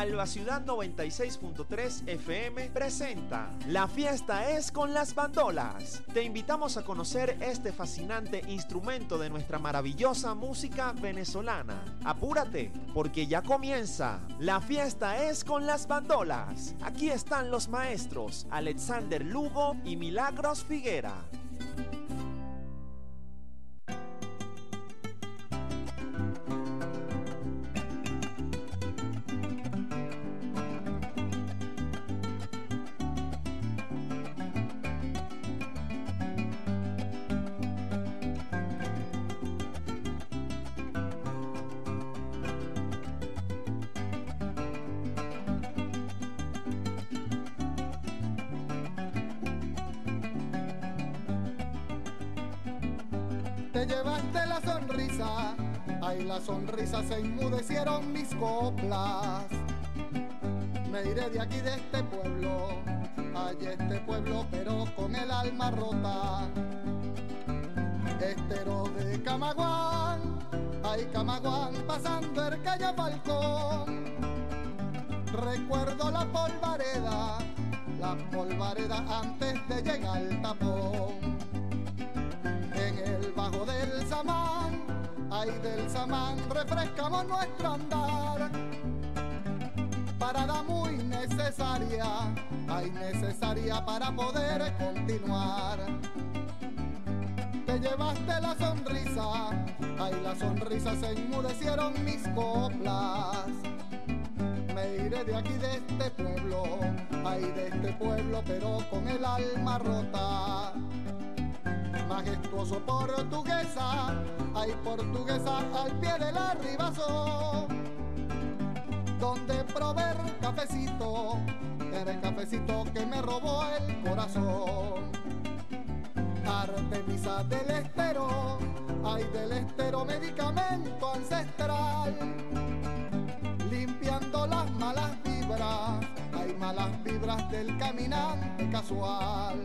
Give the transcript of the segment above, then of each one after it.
Alba Ciudad 96.3 FM presenta La Fiesta es con las Bandolas. Te invitamos a conocer este fascinante instrumento de nuestra maravillosa música venezolana. Apúrate, porque ya comienza La Fiesta es con las Bandolas. Aquí están los maestros Alexander Lugo y Milagros Figuera. Te llevaste la sonrisa, ay, la sonrisa, se enmudecieron mis coplas. Me iré de aquí, de este pueblo, ay, este pueblo, pero con el alma rota. Estero de Camaguán, ay, Camaguán, pasando el calle Falcón. Recuerdo la polvareda antes de llegar al tapón. En el bajo del Samán, ay, del Samán, refrescamos nuestro andar. Parada muy necesaria, ay, necesaria para poder continuar. Te llevaste la sonrisa, ay, la sonrisa, se enmudecieron mis coplas. Me iré de aquí, de este pueblo, ay, de este pueblo, pero con el alma rota. Majestuoso portuguesa, ay, portuguesa, al pie del arribazo, donde probé el cafecito que me robó el corazón. Artemisa del Estero, ay, del Estero, medicamento ancestral, limpiando las malas vibras, ay, malas vibras del caminante casual.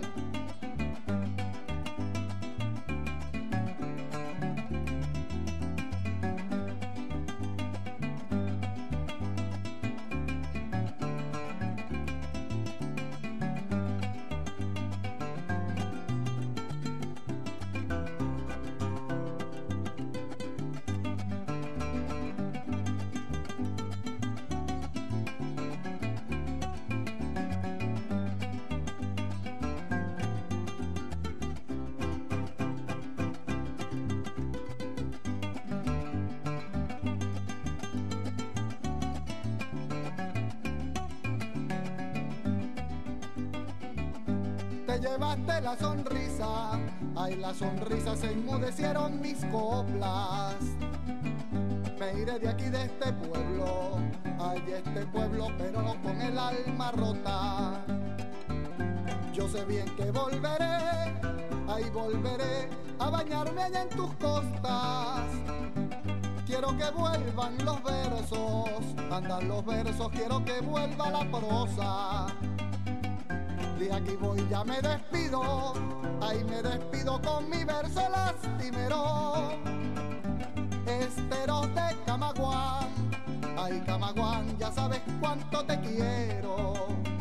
Te llevaste la sonrisa, ay, la sonrisa, se enmudecieron mis coplas. Me iré de aquí, de este pueblo, ay, este pueblo, pero con el alma rota. Yo sé bien que volveré, ay, volveré a bañarme allá en tus costas. Quiero que vuelvan los versos, andan los versos, quiero que vuelva la prosa. De aquí voy, ya me despido, ay, me despido con mi verso lastimero. Estero de Camaguán, ay, Camaguán, ya sabes cuánto te quiero.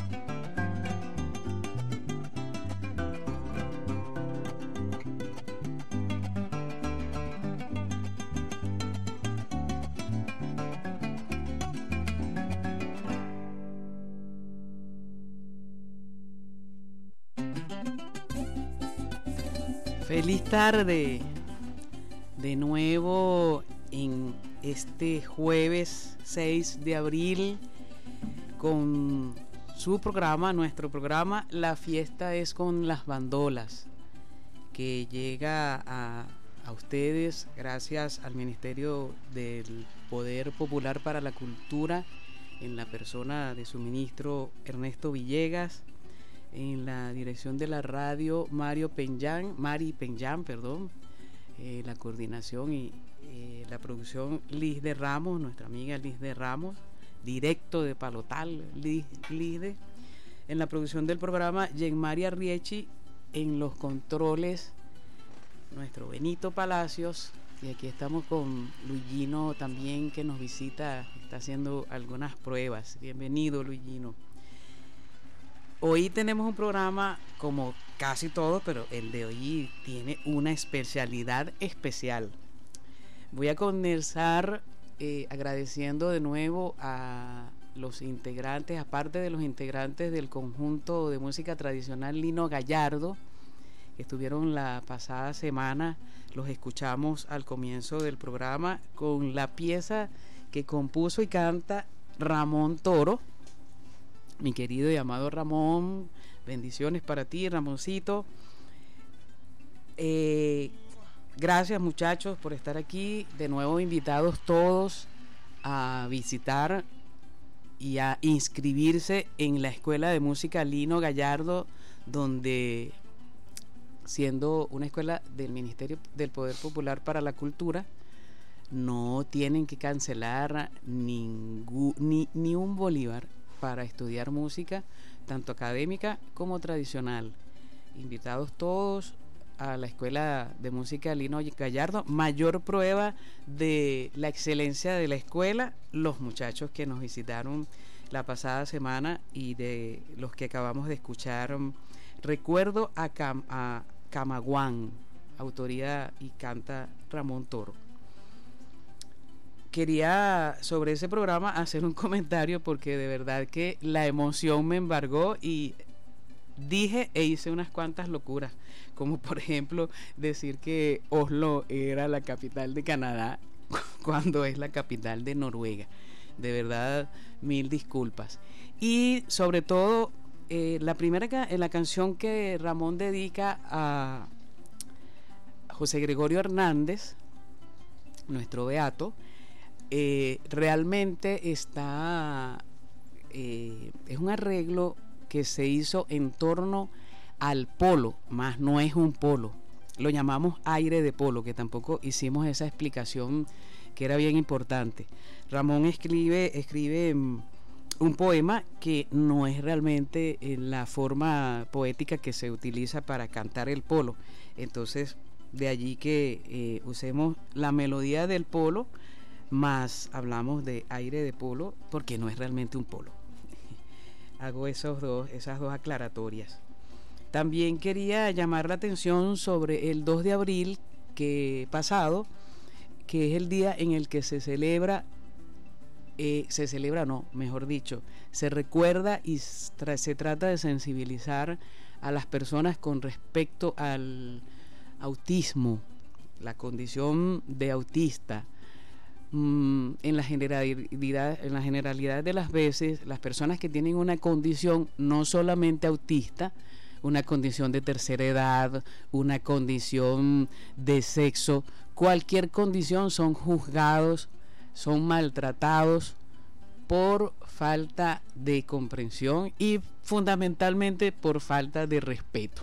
Feliz tarde, de nuevo en este jueves 6 de abril con su programa, nuestro programa La Fiesta es con las Bandolas, que llega a ustedes gracias al Ministerio del Poder Popular para la Cultura, en la persona de su ministro Ernesto Villegas, en la dirección de la radio Mari Penjan, la coordinación y la producción Liz de Ramos, nuestra amiga Liz de Ramos, directo de Palotal, Liz de. En la producción del programa María Riechi, en los controles nuestro Benito Palacios, Y aquí estamos con Luigino también, que nos visita, está haciendo algunas pruebas. Bienvenido, Luigino. Hoy tenemos un programa como casi todo, pero el de hoy tiene una especialidad especial. Voy a comenzar agradeciendo de nuevo a los integrantes, aparte de los integrantes del conjunto de música tradicional Lino Gallardo, que estuvieron la pasada semana. Los escuchamos al comienzo del programa con la pieza que compuso y canta Ramón Toro. Mi querido y amado Ramón, bendiciones para ti, Ramoncito. Gracias, muchachos, por estar aquí. De nuevo invitados todos a visitar y a inscribirse en la Escuela de Música Lino Gallardo, donde, siendo una escuela del Ministerio del Poder Popular para la Cultura, no tienen que cancelar ni un bolívar para estudiar música, tanto académica como tradicional. Invitados todos a la Escuela de Música Lino Gallardo. Mayor prueba de la excelencia de la escuela, los muchachos que nos visitaron la pasada semana y de los que acabamos de escuchar. Recuerdo a Camaguán, autoría y canta Ramón Toro. Quería sobre ese programa hacer un comentario porque de verdad que la emoción me embargó y dije e hice unas cuantas locuras, como por ejemplo decir que Oslo era la capital de Canadá cuando es la capital de Noruega. De verdad, mil disculpas. Y sobre todo la canción que Ramón dedica a José Gregorio Hernández, nuestro beato, realmente está es un arreglo que se hizo en torno al polo, más no es un polo, lo llamamos aire de polo, que tampoco hicimos esa explicación que era bien importante. Ramón escribe un poema que no es realmente la forma poética que se utiliza para cantar el polo, entonces de allí que usemos la melodía del polo, más hablamos de aire de polo, porque no es realmente un polo. Hago esas dos aclaratorias. También quería llamar la atención sobre el 2 de abril pasado, que es el día en el que se recuerda y se trata de sensibilizar a las personas con respecto al autismo, la condición de autista. En la generalidad de las veces, las personas que tienen una condición no solamente autista, una condición de tercera edad, una condición de sexo, cualquier condición, son juzgados, son maltratados por falta de comprensión y fundamentalmente por falta de respeto.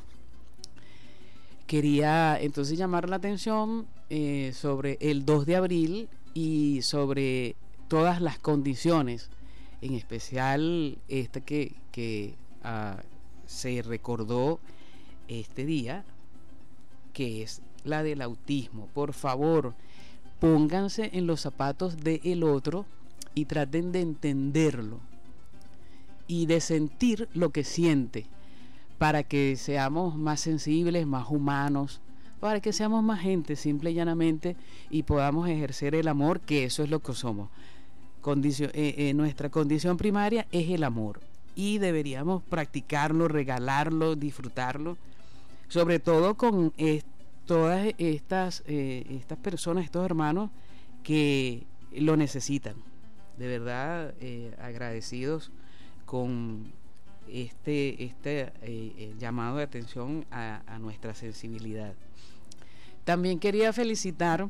Quería entonces llamar la atención sobre el 2 de abril y sobre todas las condiciones, en especial esta que se recordó este día, que es la del autismo. Por favor, pónganse en los zapatos del otro y traten de entenderlo y de sentir lo que siente, para que seamos más sensibles, más humanos, para que seamos más gente, simple y llanamente, y podamos ejercer el amor, que eso es lo que somos. Nuestra condición primaria es el amor y deberíamos practicarlo, regalarlo, disfrutarlo, sobre todo con todas estas personas, estos hermanos que lo necesitan. De verdad, agradecidos con este llamado de atención a nuestra sensibilidad. También quería felicitar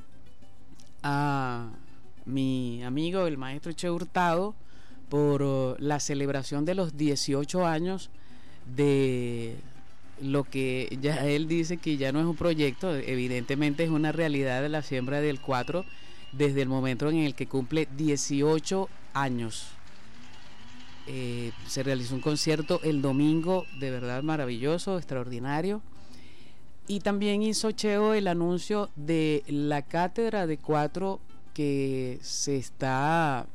a mi amigo el maestro Che Hurtado por la celebración de los 18 años de lo que ya él dice que ya no es un proyecto, evidentemente es una realidad de la siembra del 4, desde el momento en el que cumple 18 años. Se realizó un concierto el domingo, de verdad maravilloso, extraordinario. Y también hizo Cheo el anuncio de la cátedra de 4 que se está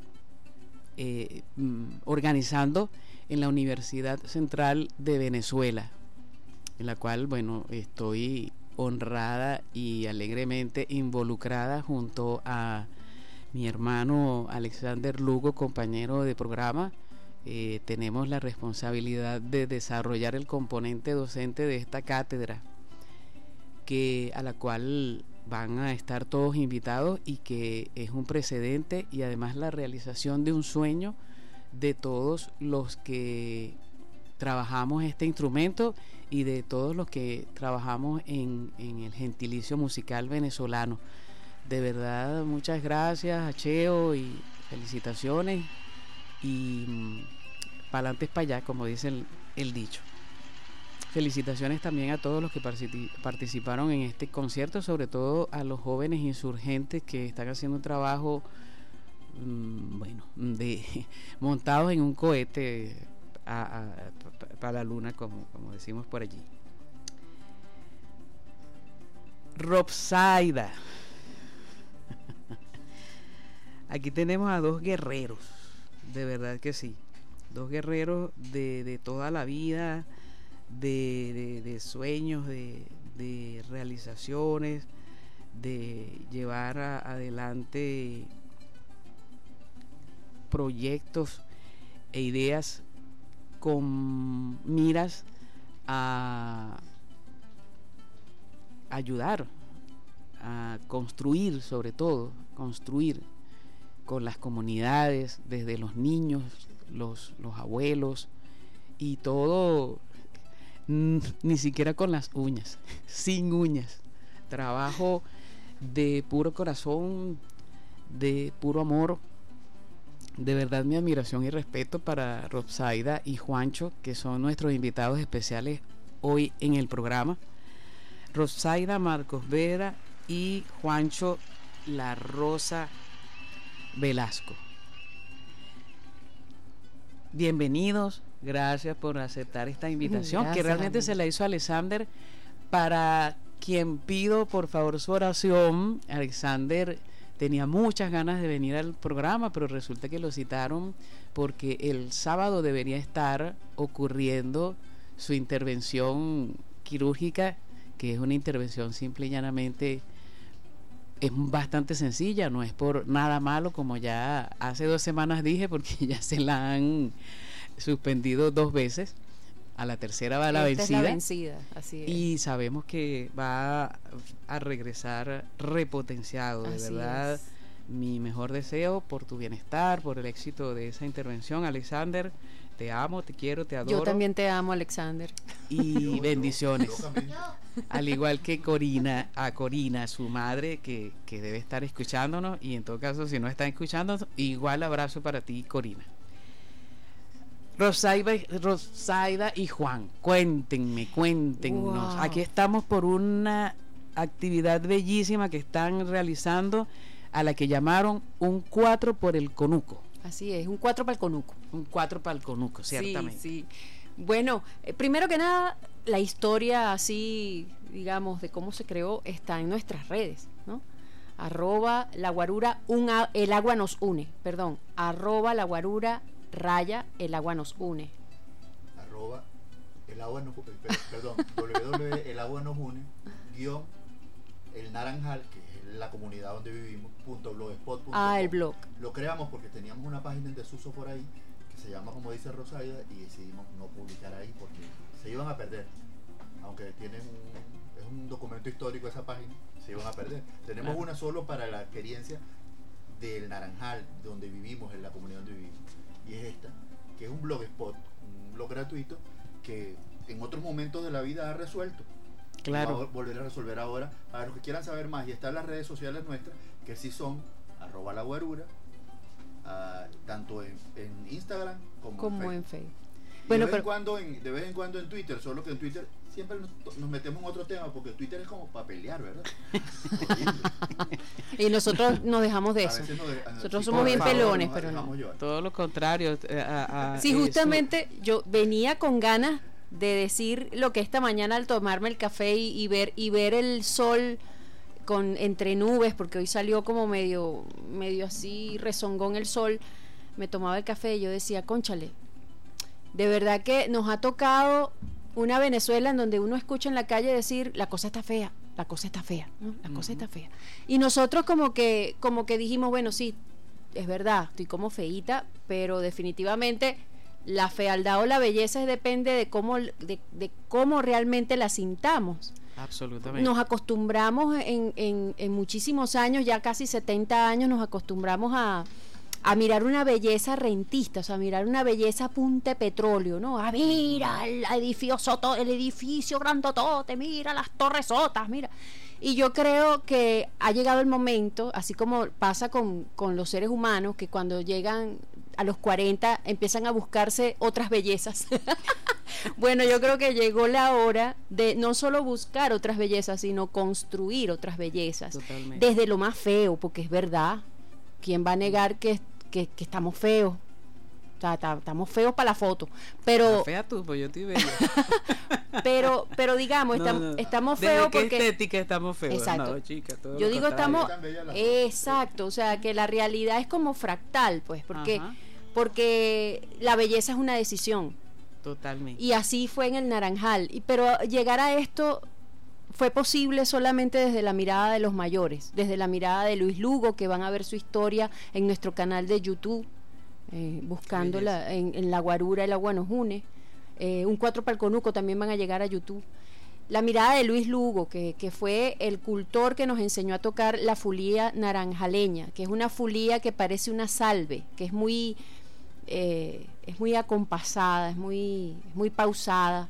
organizando en la Universidad Central de Venezuela, en la cual, bueno, estoy honrada y alegremente involucrada junto a mi hermano Alexander Lugo, compañero de programa. Tenemos la responsabilidad de desarrollar el componente docente de esta cátedra, a la cual van a estar todos invitados y que es un precedente y además la realización de un sueño de todos los que trabajamos este instrumento y de todos los que trabajamos en el gentilicio musical venezolano. De verdad, muchas gracias a Cheo y felicitaciones y pa'lante es pa' allá, como dice el dicho. Felicitaciones también a todos los que participaron en este concierto, sobre todo a los jóvenes insurgentes que están haciendo un trabajo montados en un cohete para la luna, como decimos por allí. Robsaida. Aquí tenemos a 2 guerreros, de verdad que sí, 2 guerreros de toda la vida, de sueños, de realizaciones, de llevar adelante proyectos e ideas con miras a ayudar a construir, sobre todo construir con las comunidades, desde los niños, los abuelos y todo, ni siquiera con las uñas, sin uñas, trabajo de puro corazón, de puro amor. De verdad, mi admiración y respeto para Robsaida y Juancho, que son nuestros invitados especiales hoy en el programa. Robsaida Marcos Vera y Juancho La Rosa Velasco. Bienvenidos, gracias por aceptar esta invitación, gracias, que realmente se la hizo Alexander, para quien pido por favor su oración. Alexander tenía muchas ganas de venir al programa, pero resulta que lo citaron porque el sábado debería estar ocurriendo su intervención quirúrgica, que es una intervención simple y llanamente, es bastante sencilla, no es por nada malo, como ya hace 2 semanas dije, porque ya se la han suspendido 2 veces. A la tercera va la vencida. Es la vencida, así es. Y sabemos que va a regresar repotenciado. De así verdad, es. Mi mejor deseo por tu bienestar, por el éxito de esa intervención, Alexander. Te amo, te quiero, te adoro. Yo también te amo, Alexander. Y bendiciones. Al igual que Corina, su madre, que debe estar escuchándonos. Y en todo caso, si no está escuchándonos, igual abrazo para ti, Corina. Robsaida y Juan, cuéntenos. Wow. Aquí estamos por una actividad bellísima que están realizando, a la que llamaron un 4 por el Conuco. Así es, un 4 para el Conuco. Un 4 para el Conuco, ciertamente. Sí. Bueno, primero que nada, la historia así, digamos, de cómo se creó está en nuestras redes, ¿no? @laguarura, el agua nos une, @laguarura _ el agua nos une. El agua nos el agua nos une _ el Naranjal, que es la comunidad donde vivimos, .blogspot.com. El blog. Lo creamos porque teníamos una página en desuso por ahí que se llama, como dice Robsaida, y decidimos no publicar ahí porque se iban a perder. Aunque es un documento histórico esa página, se iban a perder. Tenemos una solo para la experiencia del Naranjal, donde vivimos, en la comunidad donde vivimos. Y es esta, que es un blogspot, un blog gratuito que en otros momentos de la vida ha resuelto. Claro. Va a volver a resolver ahora. Para los que quieran saber más, y están las redes sociales nuestras, que sí son @laguarura, tanto en Instagram como en Facebook. Bueno, de vez en cuando en Twitter, solo que en Twitter siempre nos metemos en otro tema, porque Twitter es como para pelear, ¿verdad? Y nosotros nos dejamos de eso. Nosotros somos bien pelones, pero no. Todo lo contrario. Sí, justamente yo venía con ganas de decir lo que esta mañana al tomarme el café y ver el sol entre nubes, porque hoy salió como medio así rezongón el sol, me tomaba el café y yo decía, cónchale, de verdad que nos ha tocado una Venezuela en donde uno escucha en la calle decir, la cosa está fea, la cosa está fea, ¿no? La cosa está fea. Y nosotros como que dijimos, bueno, sí, es verdad, estoy como feíta, pero definitivamente la fealdad o la belleza depende de cómo realmente la sintamos. Absolutamente. Nos acostumbramos en muchísimos años, ya casi 70 años, nos acostumbramos a mirar una belleza rentista, o sea, a mirar una belleza a punta de petróleo, ¿no? Ah, mira el edificio grandotote, mira las torresotas, mira. Y yo creo que ha llegado el momento, así como pasa con los seres humanos, que cuando llegan a los 40 empiezan a buscarse otras bellezas. Bueno, yo creo que llegó la hora de no solo buscar otras bellezas, sino construir otras bellezas. Totalmente. Desde lo más feo, porque es verdad. ¿Quién va a negar que estamos feos? O sea, estamos feos para la foto. Pero fea tú, pues yo estoy bella. pero digamos, estamos feos porque... ¿De qué estética estamos feos? Exacto. No, chica, todo yo lo digo contrario. estamos... Exacto, o sea, que la realidad es como fractal, pues, porque la belleza es una decisión. Totalmente. Y así fue en el Naranjal. Pero llegar a esto fue posible solamente desde la mirada de los mayores, desde la mirada de Luis Lugo, que van a ver su historia en nuestro canal de YouTube, buscándola en La Guarura, El Agua Nos Une. Un 4 para el Conuco también van a llegar a YouTube. La mirada de Luis Lugo, que fue el cultor que nos enseñó a tocar la fulía naranjaleña, que es una fulía que parece una salve, que es muy acompasada, es muy pausada.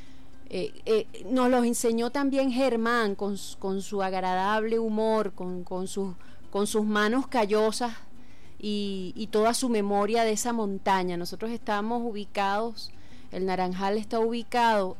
Nos los enseñó también Germán con su agradable humor, con sus manos callosas y toda su memoria de esa montaña. Nosotros estamos ubicados, el Naranjal está ubicado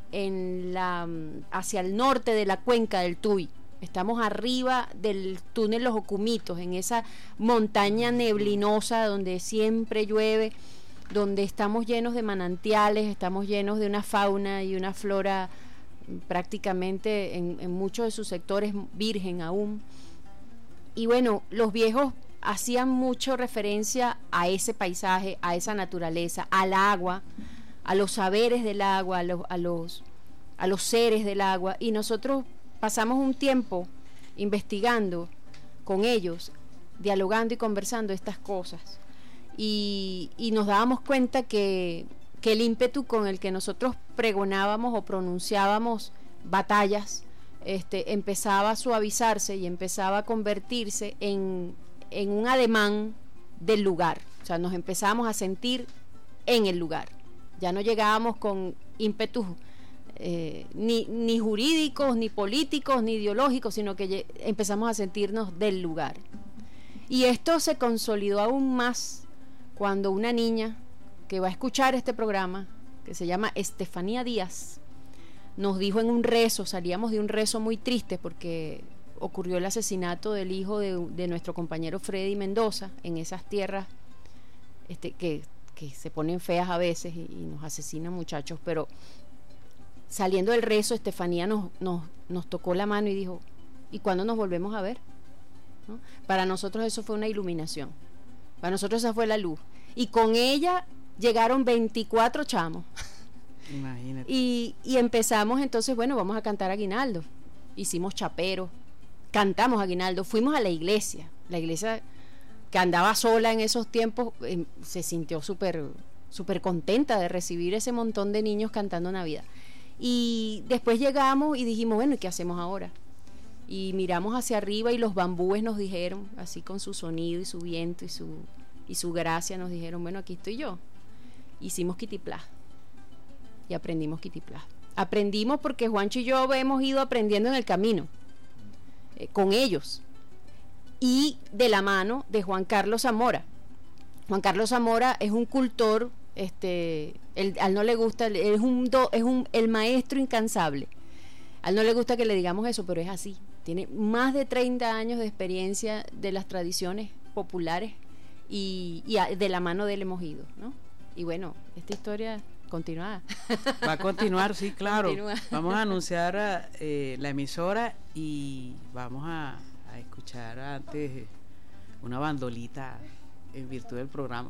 hacia el norte de la cuenca del Tuy. Estamos arriba del túnel Los Ocumitos, en esa montaña neblinosa donde siempre llueve, donde estamos llenos de manantiales, estamos llenos de una fauna y una flora prácticamente en muchos de sus sectores virgen aún. Y bueno, los viejos hacían mucho referencia a ese paisaje, a esa naturaleza, al agua, a los saberes del agua, a los seres del agua, y nosotros pasamos un tiempo investigando con ellos, dialogando y conversando estas cosas. Y nos dábamos cuenta que el ímpetu con el que nosotros pregonábamos o pronunciábamos batallas empezaba a suavizarse y empezaba a convertirse en un ademán del lugar. O sea, nos empezábamos a sentir en el lugar. Ya no llegábamos con ímpetus ni jurídicos, ni políticos, ni ideológicos, sino que empezamos a sentirnos del lugar. Y esto se consolidó aún más cuando una niña que va a escuchar este programa, que se llama Estefanía Díaz, nos dijo en un rezo, salíamos de un rezo muy triste porque ocurrió el asesinato del hijo de nuestro compañero Freddy Mendoza en esas tierras que se ponen feas a veces y nos asesinan muchachos, pero saliendo del rezo, Estefanía nos tocó la mano y dijo, ¿y cuándo nos volvemos a ver? ¿No? Para nosotros eso fue una iluminación. Para nosotros esa fue la luz. Y con ella llegaron 24 chamos. Imagínate. Y empezamos entonces, bueno, vamos a cantar Aguinaldo. Hicimos chapero, cantamos Aguinaldo, fuimos a la iglesia que andaba sola en esos tiempos, se sintió súper contenta de recibir ese montón de niños cantando Navidad. Y después llegamos y dijimos, bueno, ¿y qué hacemos ahora? Y miramos hacia arriba y los bambúes nos dijeron, así con su sonido y su viento y su gracia, nos dijeron, bueno, aquí estoy yo. Hicimos Kitiplá y aprendimos Kitiplá. Aprendimos porque Juancho y yo hemos ido aprendiendo en el camino con ellos y de la mano de Juan Carlos Zamora. Juan Carlos Zamora es un cultor, a él no le gusta, es el maestro incansable. A él no le gusta que le digamos eso, pero es así. Tiene más de 30 años de experiencia de las tradiciones populares y de la mano de él hemos ido, ¿no? Y bueno, esta historia continuar. Va a continuar, sí, claro. Continúa. Vamos a anunciar la emisora y vamos a escuchar antes una bandolita en virtud del programa.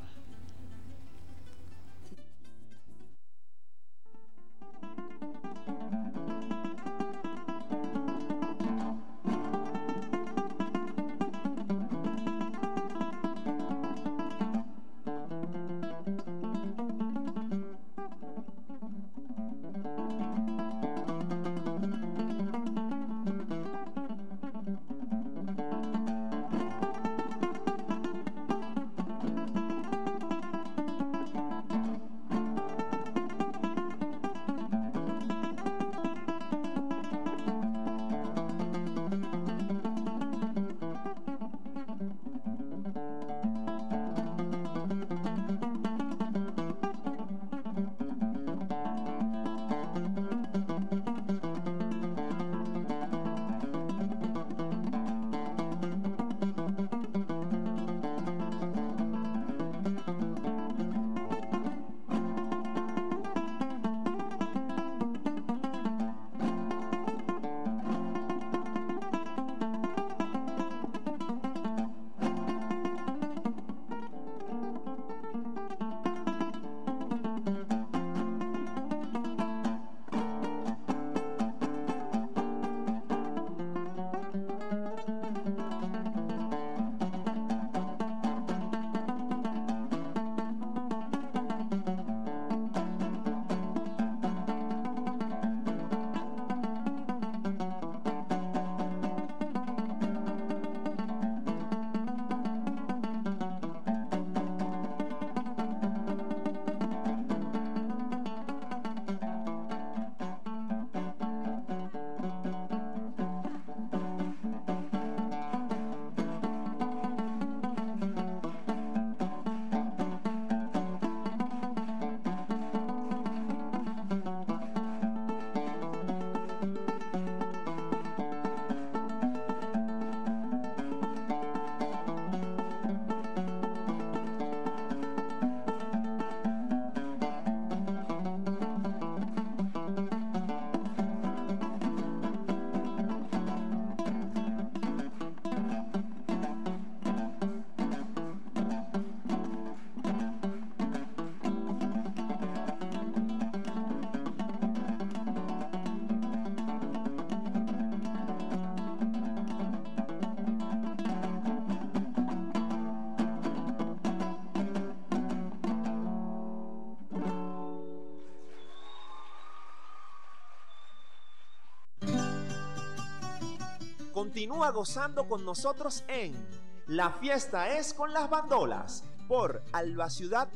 Continúa gozando con nosotros en La Fiesta es con las Bandolas por Alba Ciudad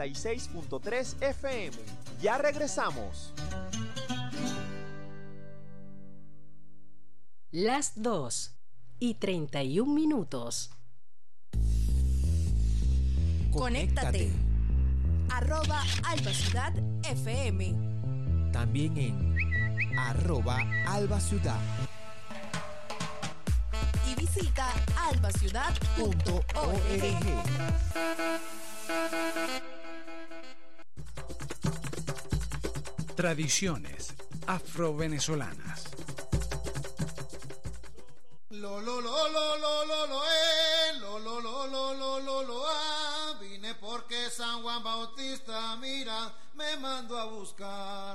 96.3 FM. Ya regresamos. Las 2:31. Conéctate. @Alba Ciudad FM. También en @Alba Ciudad. Y visita albaciudad.org. Tradiciones afrovenezolanas. Vine porque San Juan Bautista, mira, me mandó a buscar.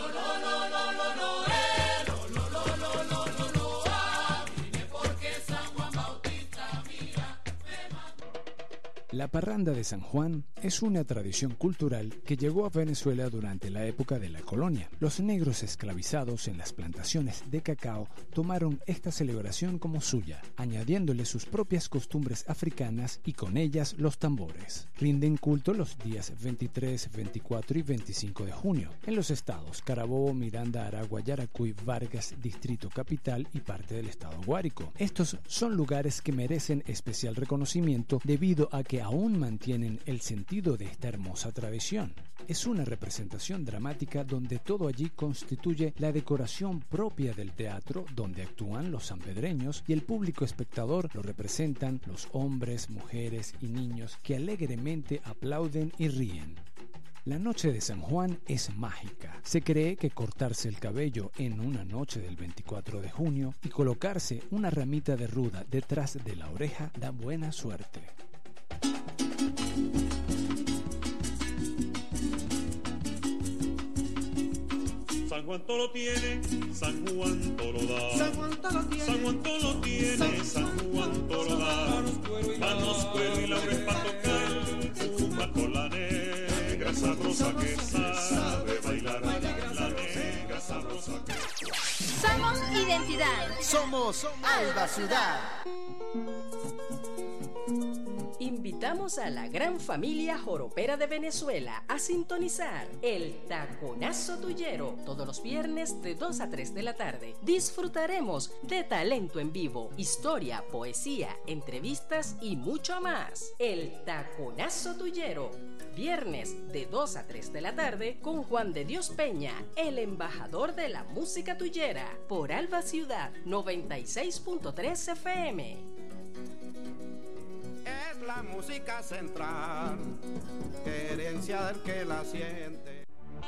Vine porque San Juan Bautista, mira, me mandó. La parranda de San Juan es una tradición cultural que llegó a Venezuela durante la época de la colonia. Los negros esclavizados en las plantaciones de cacao tomaron esta celebración como suya, añadiéndole sus propias costumbres africanas y con ellas los tambores. Rinden culto los días 23, 24 y 25 de junio en los estados Carabobo, Miranda, Aragua, Yaracuy, Vargas, Distrito Capital y parte del estado Guárico. Estos son lugares que merecen especial reconocimiento debido a que aún mantienen el sentido de esta hermosa tradición. Es una representación dramática donde todo allí constituye la decoración propia del teatro, donde actúan los sanpedreños y el público espectador lo representan los hombres, mujeres y niños que alegremente aplauden y ríen. La noche de San Juan es mágica. Se cree que cortarse el cabello en una noche del 24 de junio y colocarse una ramita de ruda detrás de la oreja da buena suerte. San Juan todo lo tiene, San Juan todo lo da. San Juan todo lo tiene, San Juan todo lo tiene, San Juan todo lo da. Manos, cuero y laurel para tocar, fuma con la negra sabrosa que sabe bailar. La negra sabrosa que Somos identidad. Somos Alba Ciudad. Invitamos a la gran familia joropera de Venezuela a sintonizar el Taconazo Tuyero todos los viernes de 2 a 3 de la tarde. Disfrutaremos de talento en vivo, historia, poesía, entrevistas y mucho más. El Taconazo Tuyero, viernes de 2 a 3 de la tarde con Juan de Dios Peña, el embajador de la música tuyera, por Alba Ciudad 96.3 FM. Es la música central, herencia del que la siente.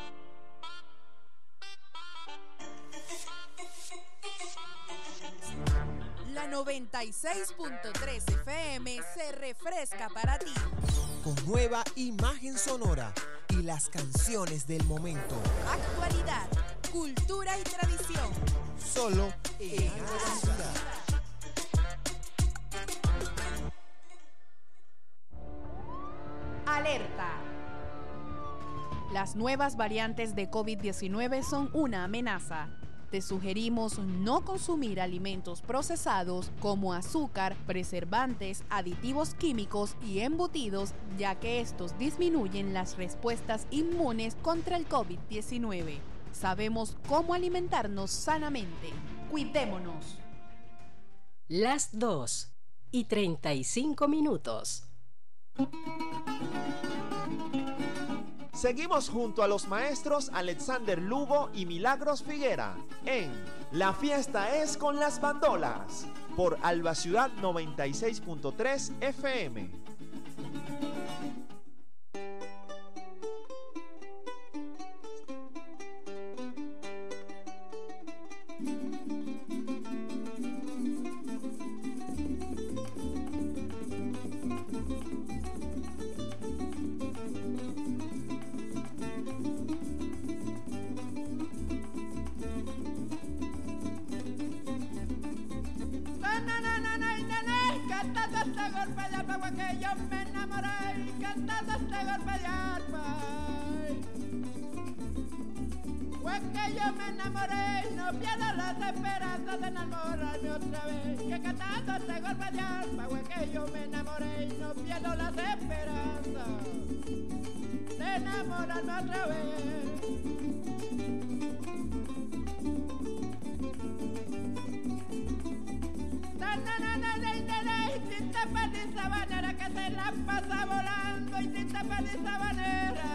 La 96.3 FM se refresca para ti. Con nueva imagen sonora y las canciones del momento. Actualidad, cultura y tradición. Solo en Alba Ciudad. Alerta. Las nuevas variantes de COVID-19 son una amenaza. Te sugerimos no consumir alimentos procesados como azúcar, preservantes, aditivos químicos y embutidos, ya que estos disminuyen las respuestas inmunes contra el COVID-19. Sabemos cómo alimentarnos sanamente. Cuidémonos. Las 2:35. Seguimos junto a los maestros Alexander Lugo y Milagros Figuera en La Fiesta es con las Bandolas por Alba Ciudad 96.3 FM. Que yo me enamoré cantando este golpe de arpa. Fue que yo me enamoré, no pierdo las esperanzas de enamorarme otra vez. Que cantando este golpe de arpa, fue que yo me enamoré, no pierdo las esperanzas de enamorarme otra vez. Tita feliz sabanera que se la pasa volando y tita feliz sabanera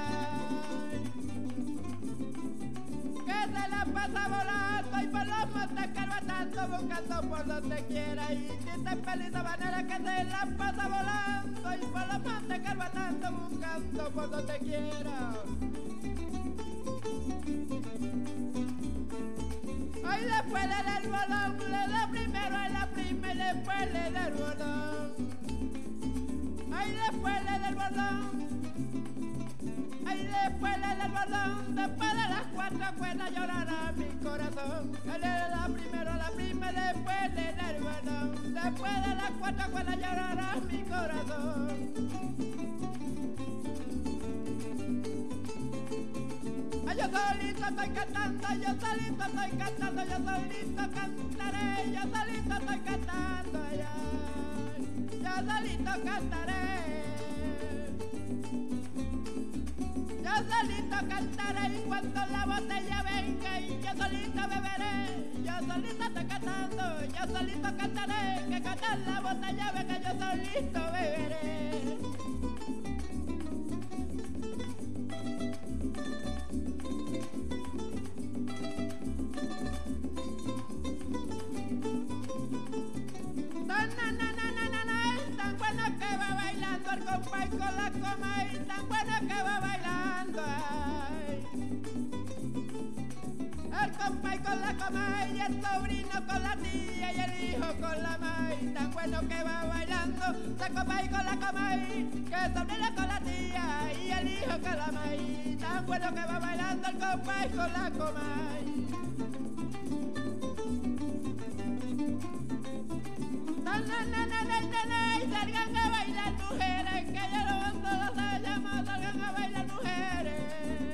que se la pasa volando y por los montes carbatando buscando por donde quiera y tita feliz sabanera que se la pasa volando y por los montes carbatando buscando por donde quiera. Hoy después le da el bolón, le da primero a la prima y después le da el bolón. Hoy después le da el bolón, hoy después le da el bolón. Después de las 4 cuerdas llorará mi corazón. Él le da primero a la prima y después le da el bolón. Después de las 4 cuerdas llorará mi corazón. Yo solito estoy cantando, yo solito estoy cantando, yo solito cantaré, yo solito estoy cantando, yo solito cantaré, yo solito cantaré y cuando la botella venga y yo solito beberé, yo solito estoy cantando, yo solito cantaré, que cuando la botella venga yo solito beberé. Tan bueno que va bailando el compay con la coma y tan bueno que va bailando. bailando, ay. El compay con la comay, y el sobrino con la tía y el hijo con la may. Tan bueno que va bailando, el compay con la comay, que el sobrino con la tía y el hijo con la may. Tan bueno que va bailando el compay con la comay. Salgan a bailar mujeres, que ya lo ando las llama, salgan a bailar mujeres.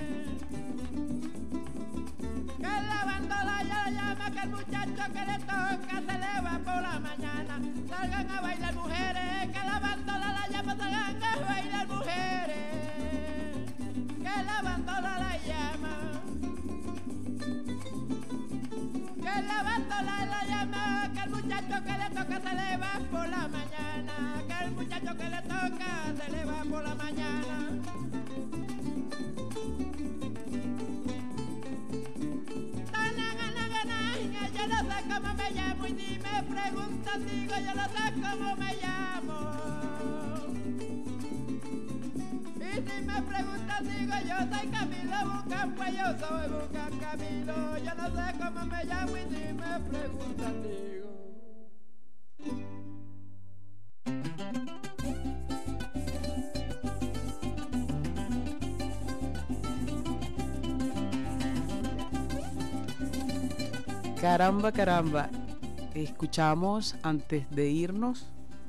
Que la bandola ya la llama, que el muchacho que le toca se le va por la mañana. Salgan a bailar mujeres, que la bandola la llama, salgan a bailar mujeres. Que la bandola la llama. Que la bandola la llama, que el muchacho que le toca se le va por la mañana. Que el muchacho que le toca se le va por la mañana. Yo no sé cómo me llamo y si me preguntan digo yo no sé cómo me llamo. Y si me preguntan digo yo soy Camilo Bucan, pues yo soy Bucan Camilo. Yo no sé cómo me llamo y si me preguntan digo. Caramba, caramba. Escuchamos antes de irnos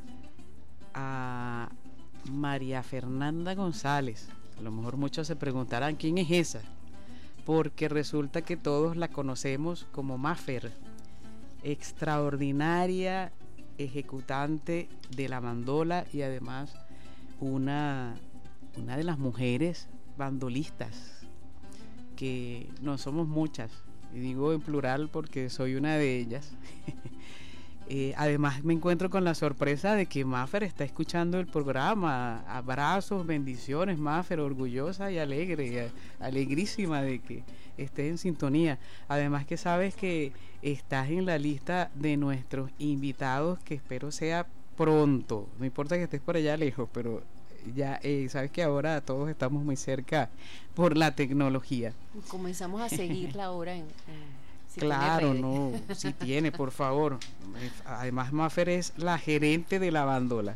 a María Fernanda González. A lo mejor muchos se preguntarán quién es esa, porque resulta que todos la conocemos como Mafer, extraordinaria ejecutante de la bandola y además una de las mujeres bandolistas, que no somos muchas. Y digo en plural porque soy una de ellas. Además me encuentro con la sorpresa de que Mafer está escuchando el programa. Abrazos, bendiciones, Mafer, orgullosa y alegre, alegrísima de que estés en sintonía. Además que sabes que estás en la lista de nuestros invitados, que espero sea pronto. No importa que estés por allá lejos, pero ya sabes que ahora todos estamos muy cerca por la tecnología. Comenzamos a seguirla ahora si claro, no, si tiene, por favor. Además Mafer es la gerente de la bandola.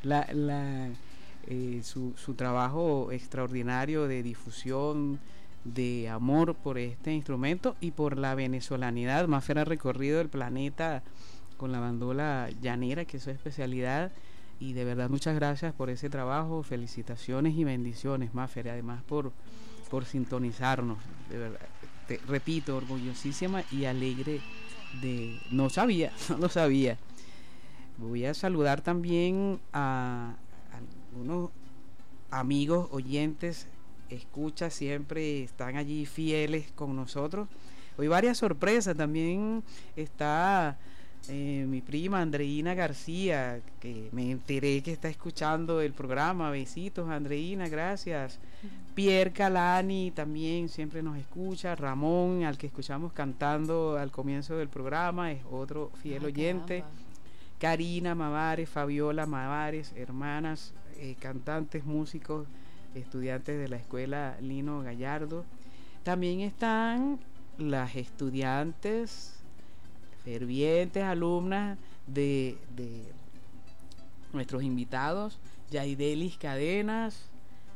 Su trabajo extraordinario de difusión, de amor por este instrumento y por la venezolanidad. Mafer ha recorrido el planeta con la bandola llanera, que es su especialidad. Y de verdad muchas gracias por ese trabajo, felicitaciones y bendiciones, Mafer, además por sintonizarnos, de verdad, te repito, orgullosísima y alegre de... no lo sabía. Voy a saludar también a algunos amigos, oyentes, escuchas, siempre están allí fieles con nosotros. Hoy varias sorpresas, también está... mi prima Andreina García, que me enteré que está escuchando el programa. Besitos, Andreina, gracias. Pierre Calani también siempre nos escucha. Ramón, al que escuchamos cantando al comienzo del programa, es otro fiel oyente. Caramba. Karina Mavares, Fabiola Mavares, hermanas, cantantes, músicos, estudiantes de la escuela Lino Gallardo. También están las estudiantes fervientes alumnas de nuestros invitados, Yaidelis Cadenas,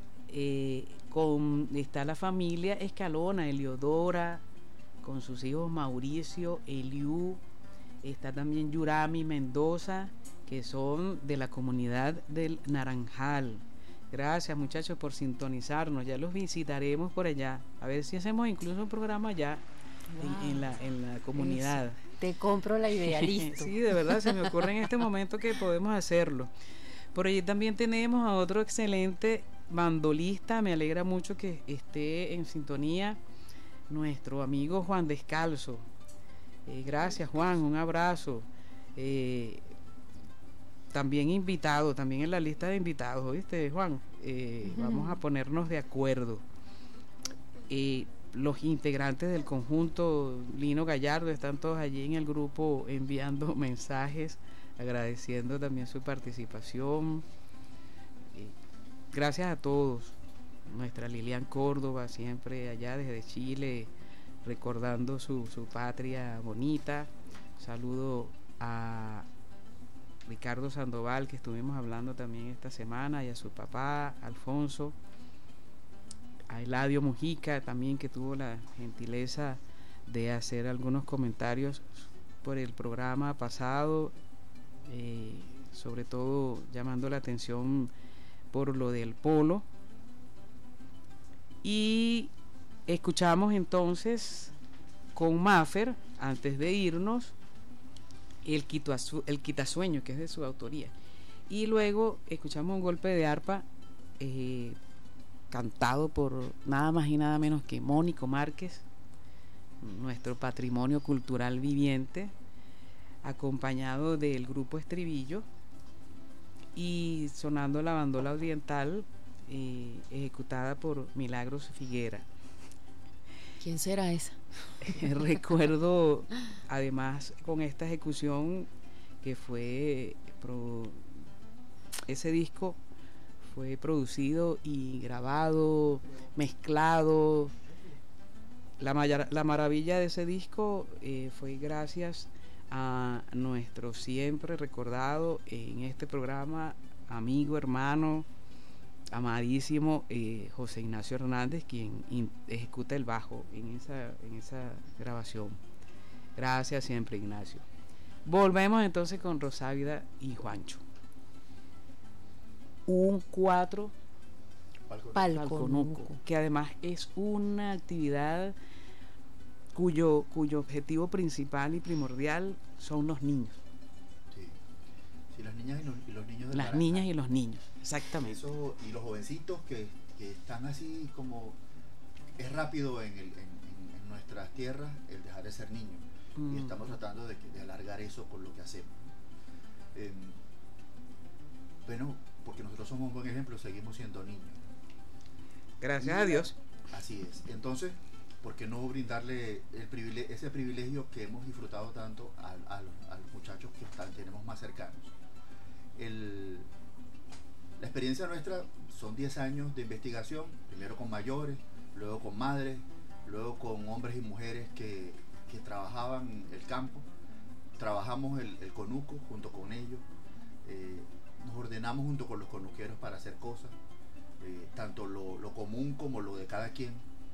está la familia Escalona, Eliodora, con sus hijos Mauricio, Eliú, está también Yurami Mendoza, que son de la comunidad del Naranjal. Gracias, muchachos, por sintonizarnos. Ya los visitaremos por allá, a ver si hacemos incluso un programa allá. Wow. en la comunidad. Eso. Te compro la idea, listo. Sí, de verdad, se me ocurre en este momento que podemos hacerlo. Por allí también tenemos a otro excelente bandolista, me alegra mucho que esté en sintonía, nuestro amigo Juan Descalzo. Gracias, Juan, un abrazo. También invitado, también en la lista de invitados, ¿oíste, Juan? Vamos a ponernos de acuerdo. Los integrantes del conjunto Lino Gallardo están todos allí en el grupo enviando mensajes, agradeciendo también su participación. Gracias a todos. nuestra Lilian Córdoba, siempre allá desde Chile, recordando su patria bonita. Saludo a Ricardo Sandoval, que estuvimos hablando también esta semana, y a su papá, Alfonso, a Eladio Mujica también, que tuvo la gentileza de hacer algunos comentarios por el programa pasado, sobre todo llamando la atención por lo del polo. Y escuchamos entonces con Maffer, antes de irnos, el Quitasueño, que es de su autoría, y luego escuchamos un golpe de arpa cantado por nada más y nada menos que Mónico Márquez, nuestro patrimonio cultural viviente, acompañado del grupo Estribillo, y sonando la bandola oriental, ejecutada por Milagros Figuera. ¿Quién será esa? Recuerdo además con esta ejecución que fue ese disco fue producido y grabado, mezclado. La maravilla de ese disco fue gracias a nuestro siempre recordado en este programa amigo, hermano, amadísimo José Ignacio Hernández, quien ejecuta el bajo en esa grabación. Gracias siempre, Ignacio. Volvemos entonces con Rosávida y Juancho. Un 4 Palconuco, que además es una actividad cuyo objetivo principal y primordial son los niños. Sí, las niñas y los niños. Las niñas y los niños, exactamente. Eso, y los jovencitos que están así como... Es rápido en nuestras tierras el dejar de ser niños. Y estamos tratando de alargar eso con lo que hacemos. Bueno, porque nosotros somos un buen ejemplo, seguimos siendo niños. Gracias a Dios. Así es. Entonces, ¿por qué no brindarle ese privilegio que hemos disfrutado tanto a los muchachos que tenemos más cercanos? La experiencia nuestra son 10 años de investigación, primero con mayores, luego con madres, luego con hombres y mujeres que trabajaban el campo. Trabajamos el conuco junto con ellos, nos ordenamos junto con los conuqueros para hacer cosas, tanto lo común como lo de cada quien.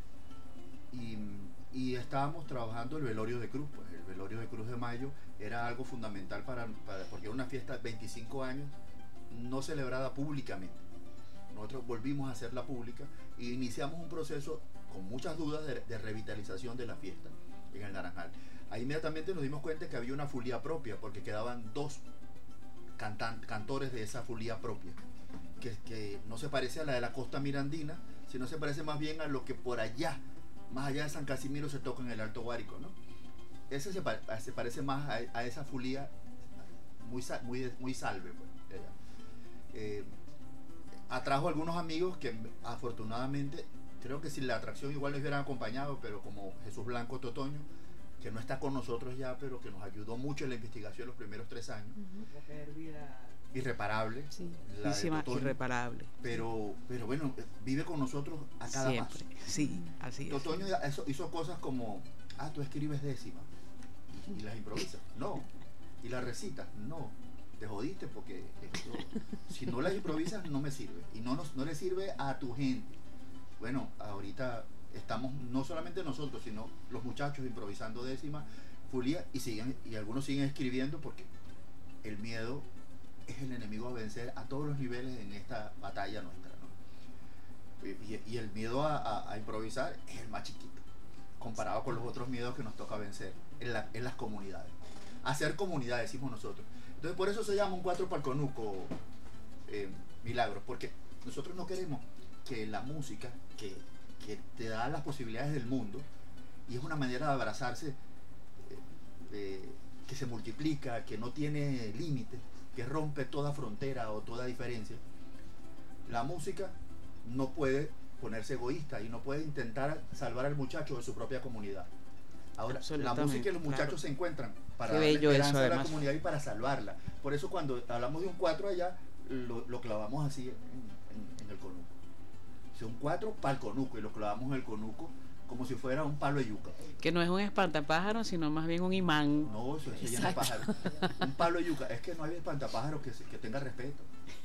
Y estábamos trabajando el velorio de Cruz. Pues el velorio de Cruz de Mayo era algo fundamental porque era una fiesta de 25 años no celebrada públicamente. Nosotros volvimos a hacerla pública e iniciamos un proceso con muchas dudas de revitalización de la fiesta en el Naranjal. Ahí inmediatamente nos dimos cuenta que había una fulía propia, porque quedaban 2 cantores de esa fulía propia, que no se parece a la de la costa mirandina, sino se parece más bien a lo que por allá, más allá de San Casimiro, se toca en el Alto Guárico, ¿no? Ese se parece más a esa fulía muy salve, pues. Atrajo a algunos amigos que afortunadamente, creo que sin la atracción igual nos hubieran acompañado, pero como Jesús Blanco Totoño, que no está con nosotros ya, pero que nos ayudó mucho en la investigación los primeros 3 años. Una pérdida irreparable. Sí. Irreparable. Pero bueno, vive con nosotros a cada siempre. paso. Sí, así Totoño es. hizo cosas como, tú escribes décimas y las improvisas. No. Y las recitas. No. Te jodiste porque si no las improvisas no me sirve. Y no le sirve a tu gente. Bueno, ahorita estamos no solamente nosotros, sino los muchachos improvisando décimas, fulía, y algunos siguen escribiendo, porque el miedo es el enemigo a vencer a todos los niveles en esta batalla nuestra, ¿no? Y el miedo a improvisar es el más chiquito comparado con los otros miedos que nos toca vencer en las comunidades. Hacer comunidad, decimos nosotros. Entonces por eso se llama un 4 Palconuco, Milagros, porque nosotros no queremos que la música que te da las posibilidades del mundo, y es una manera de abrazarse, que se multiplica, que no tiene límites, que rompe toda frontera o toda diferencia. La música no puede ponerse egoísta y no puede intentar salvar al muchacho de su propia comunidad. Ahora, la música y los muchachos se encuentran para darle esperanza a la comunidad y para salvarla. Por eso cuando hablamos de un 4 allá, lo clavamos así en el conuco. Son 4 para el conuco y lo clavamos en el conuco como si fuera un palo de yuca. Que no es un espantapájaros, sino más bien un imán. No, eso se llena de pájaros. Un palo de yuca. Es que no hay espantapájaros que tenga respeto.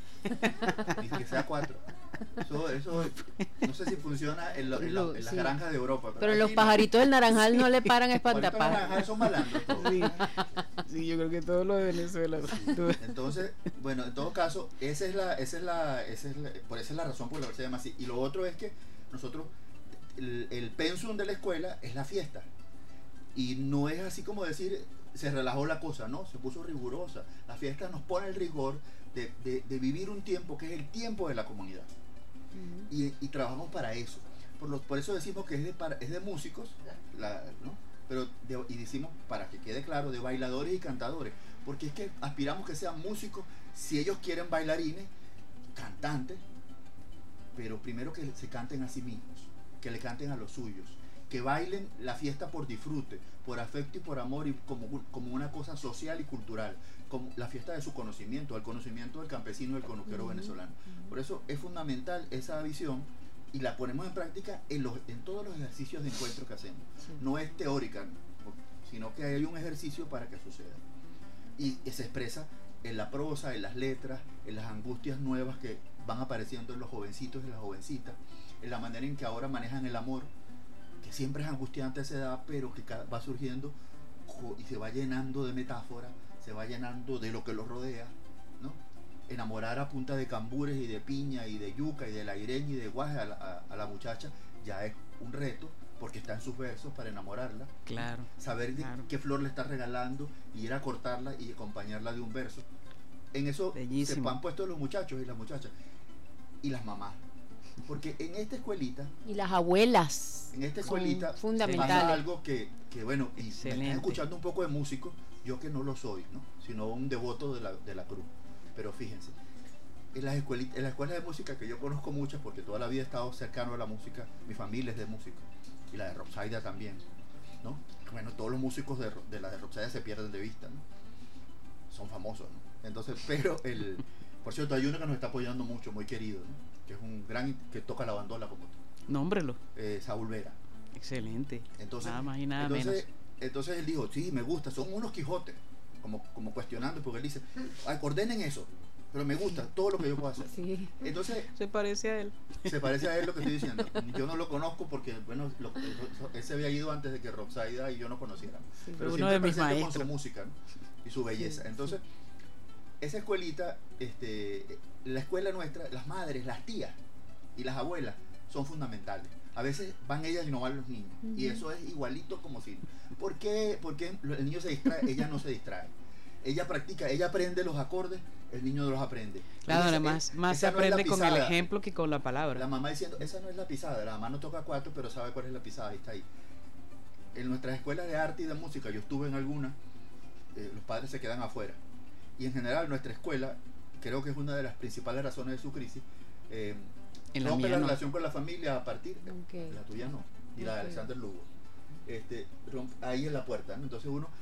Ni que sea 4. Eso no sé si funciona en las granjas de Europa. Pero los pajaritos del naranjal no le paran espantapájaros. Los naranjal son malandros todos. Sí, yo creo que todo lo de Venezuela. Entonces, bueno, en todo caso, esa es la razón por la que se llama así. Y lo otro es que nosotros, el pensum de la escuela es la fiesta. Y no es así como decir, se relajó la cosa, no, se puso rigurosa. La fiesta nos pone el rigor de vivir un tiempo que es el tiempo de la comunidad. Y trabajamos para eso. Por eso decimos que es de músicos, ¿no? Pero y decimos, para que quede claro, de bailadores y cantadores. Porque es que aspiramos que sean músicos, si ellos quieren bailarines, cantantes, pero primero que se canten a sí mismos, que le canten a los suyos, que bailen la fiesta por disfrute, por afecto y por amor, y como una cosa social y cultural, como la fiesta de su conocimiento, el conocimiento del campesino y del conuquero venezolano. Por eso es fundamental esa visión y la ponemos en práctica en todos los ejercicios de encuentro que hacemos. Sí. No es teórica, sino que hay un ejercicio para que suceda. Y se expresa en la prosa, en las letras, en las angustias nuevas que van apareciendo en los jovencitos y las jovencitas, en la manera en que ahora manejan el amor, que siempre es angustiante a esa edad, pero que va surgiendo y se va llenando de metáforas, se va llenando de lo que los rodea, ¿no? Enamorar a punta de cambures y de piña y de yuca y de laireña y de guaje a la muchacha ya es un reto, porque está en sus versos para enamorarla. Claro. Saber qué flor le está regalando y ir a cortarla y acompañarla de un verso. En eso se han puesto los muchachos y las muchachas y las mamás. Porque en esta escuelita y las abuelas, en esta escuelita fundamentales, pasa algo que bueno, y me están escuchando un poco de músico, yo que no lo soy, ¿no? Sino un devoto de la cruz. Pero fíjense, en las escuelas de música, que yo conozco muchas porque toda la vida he estado cercano a la música, mi familia es de música, y la de Roxaida también, ¿no? Bueno, todos los músicos de la de Roxaida se pierden de vista, ¿no? Son famosos, ¿no? Entonces, pero por cierto, hay uno que nos está apoyando mucho, muy querido, ¿no? Que es un gran, que toca la bandola como tú. Nómbrelo. Saúl Vera. Excelente. Entonces, nada más y nada menos. Entonces él dijo, sí, me gusta, son unos Quijotes, como cuestionando, porque él dice, ordenen eso, pero me gusta todo lo que yo puedo hacer. Sí. Entonces se parece a él. Se parece a él lo que estoy diciendo. Yo no lo conozco porque, bueno, él se había ido antes de que Roxaida y yo nos conociéramos. Sí, pero uno de mis maestros. Con su música, ¿no? Y su belleza. Sí, entonces, esa escuelita, la escuela nuestra, las madres, las tías y las abuelas son fundamentales. A veces van ellas y no van los niños. Y eso es igualito como si... ¿Por qué el niño se distrae? Ella no se distrae. Ella practica, ella aprende los acordes, el niño no los aprende. Claro, además más se aprende con el ejemplo que con la palabra. La mamá diciendo, esa no es la pisada, la mamá no toca 4, pero sabe cuál es la pisada, y está ahí. En nuestras escuelas de arte y de música, yo estuve en algunas, los padres se quedan afuera. Y en general nuestra escuela, creo que es una de las principales razones de su crisis, rompe la relación con la familia a partir de la tuya no, y la de Alexander Lugo. Ahí en la puerta, ¿no? Entonces uno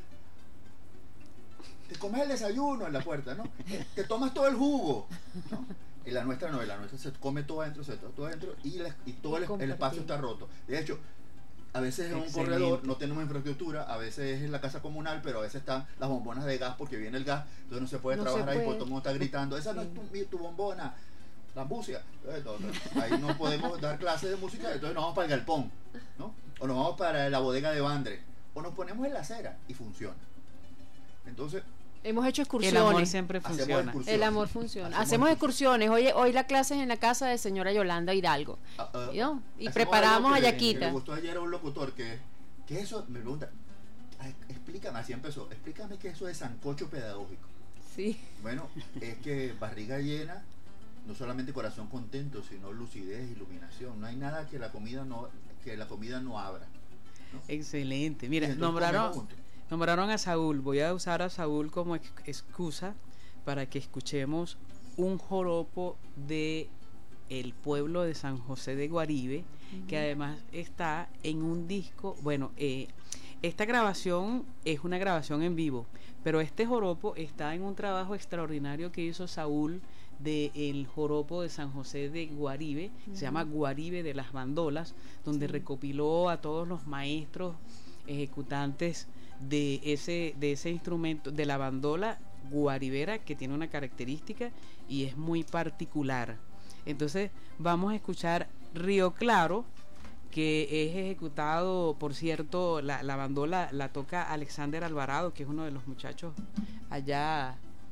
te comes el desayuno en la puerta, ¿no? Te tomas todo el jugo, ¿no? En la nuestra no, en la nuestra se come todo adentro, y todo el espacio está roto. De hecho, a veces en un corredor no tenemos infraestructura, a veces es en la casa comunal, pero a veces están las bombonas de gas porque viene el gas, entonces no se puede trabajar ahí, porque todo el mundo está gritando, esa no es tu bombona, la música. Ahí no podemos dar clases de música, entonces nos vamos para el galpón, ¿no? O nos vamos para la bodega de Bandre, o nos ponemos en la acera y funciona. Entonces hemos hecho excursiones. El amor siempre funciona. El amor funciona. Hacemos excursiones. Hoy la clase es en la casa de señora Yolanda Hidalgo. ¿No? Y preparamos hallaquita. Me gustó ayer a un locutor que eso me pregunta, explícame, así empezó, explícame qué es eso de sancocho pedagógico. Sí. Bueno, es que barriga llena, no solamente corazón contento, sino lucidez, iluminación. No hay nada que la comida no abra, ¿no? Excelente. Mira, nombraron a Saúl. Voy a usar a Saúl como excusa para que escuchemos un joropo de el pueblo de San José de Guaribe, que además está en un disco. Bueno, esta grabación es una grabación en vivo, pero este joropo está en un trabajo extraordinario que hizo Saúl del joropo de San José de Guaribe, se llama Guaribe de las Bandolas, donde recopiló a todos los maestros ejecutantes de ese instrumento, de la bandola guaribera, que tiene una característica y es muy particular. Entonces vamos a escuchar Río Claro, que es ejecutado, por cierto, la bandola la toca Alexander Alvarado, que es uno de los muchachos allá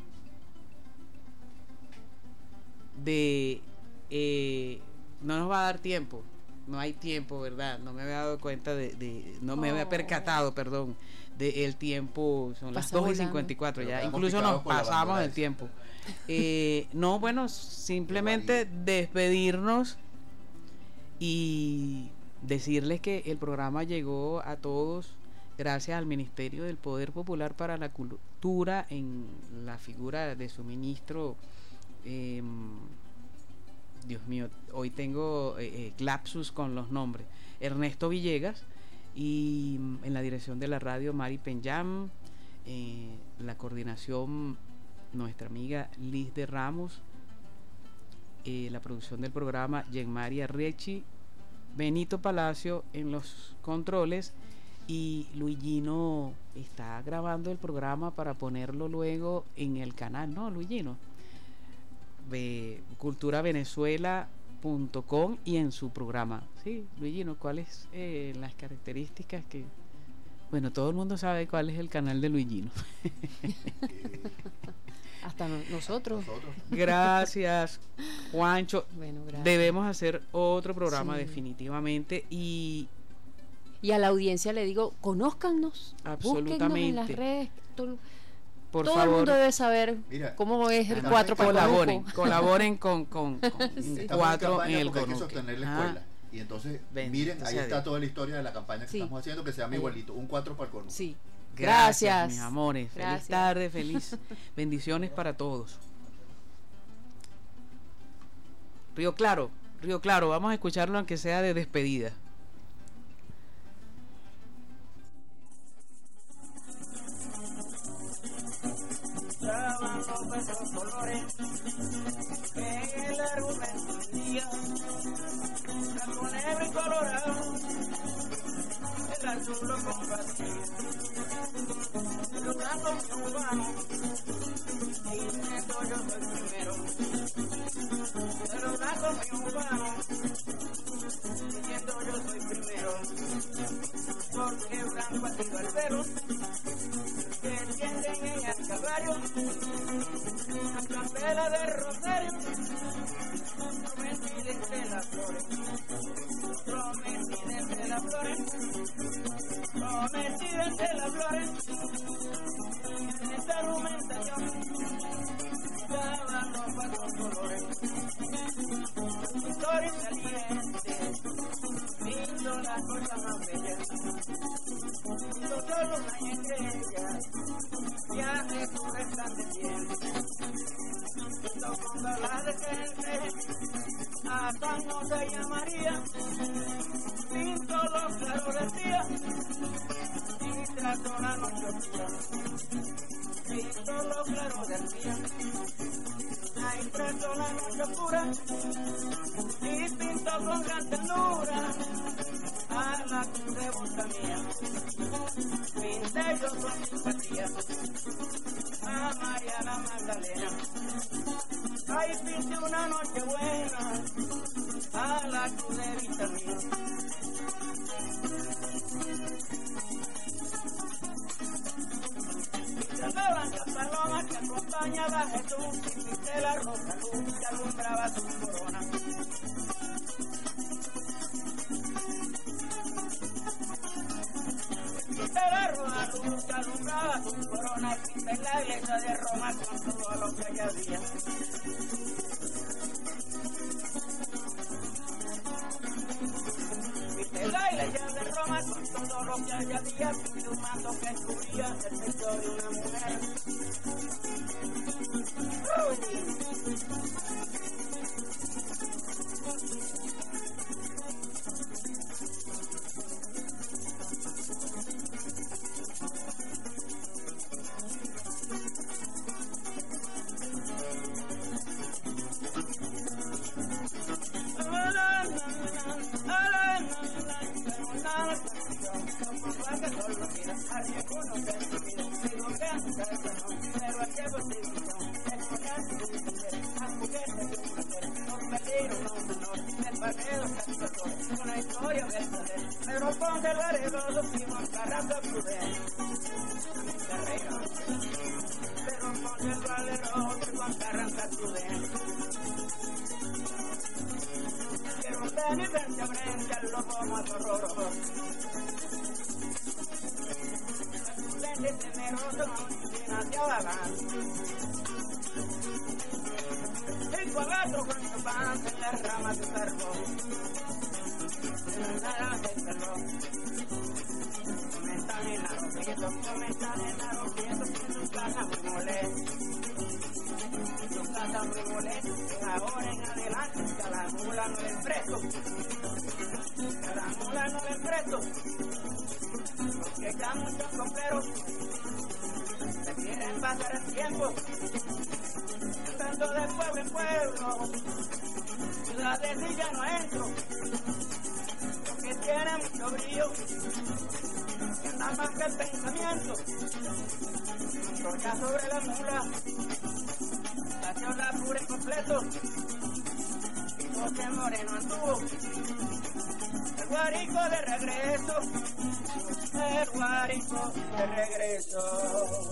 de no nos va a dar tiempo, no hay tiempo, ¿verdad? No me había dado cuenta no me había percatado, perdón, del tiempo. Son las 2:54 ya, incluso nos pasamos el tiempo. No, bueno, simplemente despedirnos y decirles que el programa llegó a todos gracias al Ministerio del Poder Popular para la Cultura, en la figura de su ministro. Dios mío, hoy tengo lapsus con los nombres. Ernesto Villegas, y en la dirección de la radio Mari Penyam, la coordinación nuestra amiga Liz de Ramos, la producción del programa Yenmari Arrechi, Benito Palacio en los controles, y Luigino está grabando el programa para ponerlo luego en el canal, ¿no, Luigino? De culturavenezuela.com y en su programa. Sí, Luigino, ¿cuáles las características que... Bueno, todo el mundo sabe cuál es el canal de Luigino. Hasta nosotros. Gracias, Juancho. Bueno, gracias. Debemos hacer otro programa, definitivamente, y a la audiencia le digo, conózcannos, búsquennos en las redes. Por todo favor, el mundo debe saber cómo es el 4 para colaboren con sí. 4 en el porque hay que sostener la escuela. Y entonces, miren, ahí está toda la historia de la campaña que estamos haciendo, que se llama igualito, un 4 para el conuco. Sí. Gracias, mis amores. Gracias. Feliz tarde, feliz. Bendiciones para todos. Río Claro, vamos a escucharlo aunque sea de despedida. Estaban los besos colores que en el argumento día, blanco, negro y colorado, el azul lo compartía, el blanco mi urbano, y diciendo yo soy primero, el blanco mi urbano, diciendo yo soy primero, porque blanco ha sido el velo que tienden en el Calvario, la capela de Rosario, prometida entre las flores, prometida entre las flores, prometida entre las flores, en esta argumentación estaban los 4 colores, historia inteligente, viendo las cosas más bellas, viendo solo una estrella, ya Jesús resplandeciente, viendo con galas de gente, a San José y a María, viendo los claros del día, y trató la noche oscura, viendo los claros del día, ahí trató la noche oscura, y pintó con gran ternura a la cruz de boca mía, pinté yo con simpatía a María la Magdalena, ahí pinté una noche buena a la cruz de vista mía. La blanca paloma que acompañaba a Jesús, y pinté la rosa luz que alumbraba su corona. Pinté la rosa luz que alumbraba su corona, y pinté la iglesia de Roma con todo lo que allá había. Pinté la iglesia de Roma con todo lo que allá había, pinté un manto que cubría el pecho de una mujer. de mi frente a frente al lobo más horroroso. Vende temeroso, inclinación vagante. El cuagatro con su panza en las ramas de su árbol. En la de cerro. Comentan en aeropuertos, en su casa muy molesto. Su casa muy molesto, de ahora en adelante, que a la mula no les presto. Que a la mula no les presto. Porque ya muchos coperos se quieren pasar el tiempo. Tanto de pueblo en pueblo, ciudades y ya no entro. Porque tiene mucho brillo, que anda más que el pensamiento. Troya sobre la mula, nació la pura en completo. Y José Moreno anduvo, el guarico de regreso, el guarico de regreso.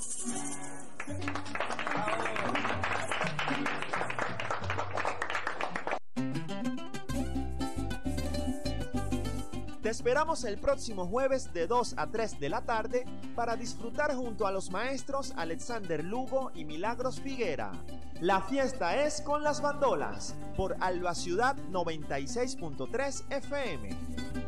Te esperamos el próximo jueves de 2 a 3 de la tarde para disfrutar junto a los maestros Alexander Lugo y Milagros Figuera. La fiesta es con las bandolas por Alba Ciudad 96.3 FM.